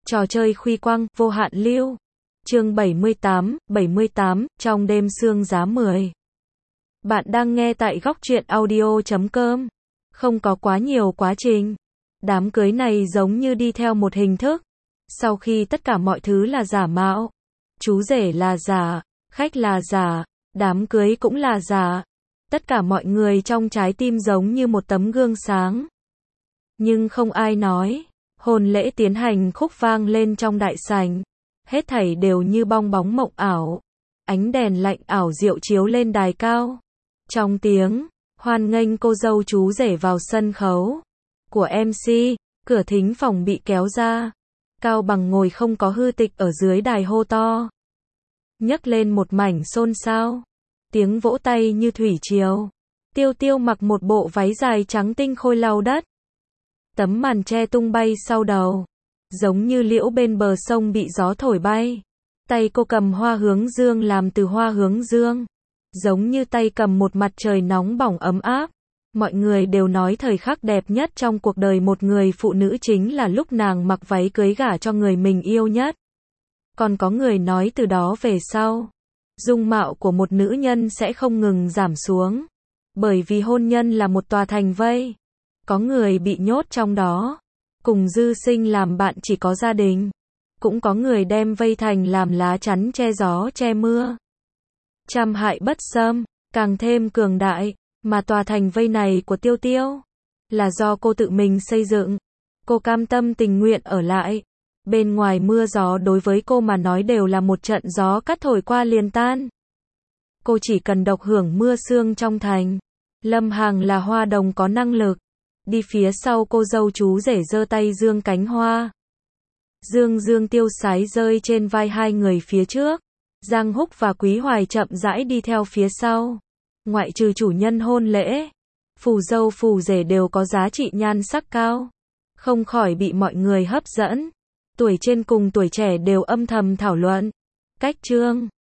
Trò chơi khuy quang, vô hạn lưu. Chương 78, trong đêm sương giá 10. Bạn đang nghe tại góc truyện audio.com. Không có quá nhiều quá trình. Đám cưới này giống như đi theo một hình thức. Sau khi tất cả mọi thứ là giả mạo, chú rể là giả, khách là giả, đám cưới cũng là giả. Tất cả mọi người trong trái tim giống như một tấm gương sáng. Nhưng không ai nói. Hôn lễ tiến hành, khúc vang lên trong đại sảnh. Hết thảy đều như bong bóng mộng ảo. Ánh đèn lạnh ảo diệu chiếu lên đài cao. Trong tiếng hoan nghênh cô dâu chú rể vào sân khấu của MC, cửa thính phòng bị kéo ra. Cao Bằng ngồi không có hư tịch ở dưới đài hô to. Nhấc lên một mảnh xôn xao. Tiếng vỗ tay như thủy triều. Tiêu Tiêu mặc một bộ váy dài trắng tinh khôi lau đất. Tấm màn che tung bay sau đầu, giống như liễu bên bờ sông bị gió thổi bay. Tay cô cầm hoa hướng dương làm từ hoa hướng dương, giống như tay cầm một mặt trời nóng bỏng ấm áp. Mọi người đều nói thời khắc đẹp nhất trong cuộc đời một người phụ nữ chính là lúc nàng mặc váy cưới gả cho người mình yêu nhất. Còn có người nói từ đó về sau, dung mạo của một nữ nhân sẽ không ngừng giảm xuống, bởi vì hôn nhân là một tòa thành vây. Có người bị nhốt trong đó, cùng dư sinh làm bạn chỉ có gia đình. Cũng có người đem vây thành làm lá chắn che gió che mưa. Trăm hại bất xâm, càng thêm cường đại. Mà tòa thành vây này của Tiêu Tiêu là do cô tự mình xây dựng. Cô cam tâm tình nguyện ở lại. Bên ngoài mưa gió đối với cô mà nói đều là một trận gió cắt thổi qua liền tan. Cô chỉ cần độc hưởng mưa sương trong thành. Lâm Hằng là hoa đồng có năng lực. Đi phía sau cô dâu chú rể giơ tay dương cánh hoa. Dương dương tiêu sái rơi trên vai hai người phía trước. Giang Húc và Quý Hoài chậm rãi đi theo phía sau. Ngoại trừ chủ nhân hôn lễ, phù dâu phù rể đều có giá trị nhan sắc cao. Không khỏi bị mọi người hấp dẫn. Tuổi trên cùng tuổi trẻ đều âm thầm thảo luận. Cách trương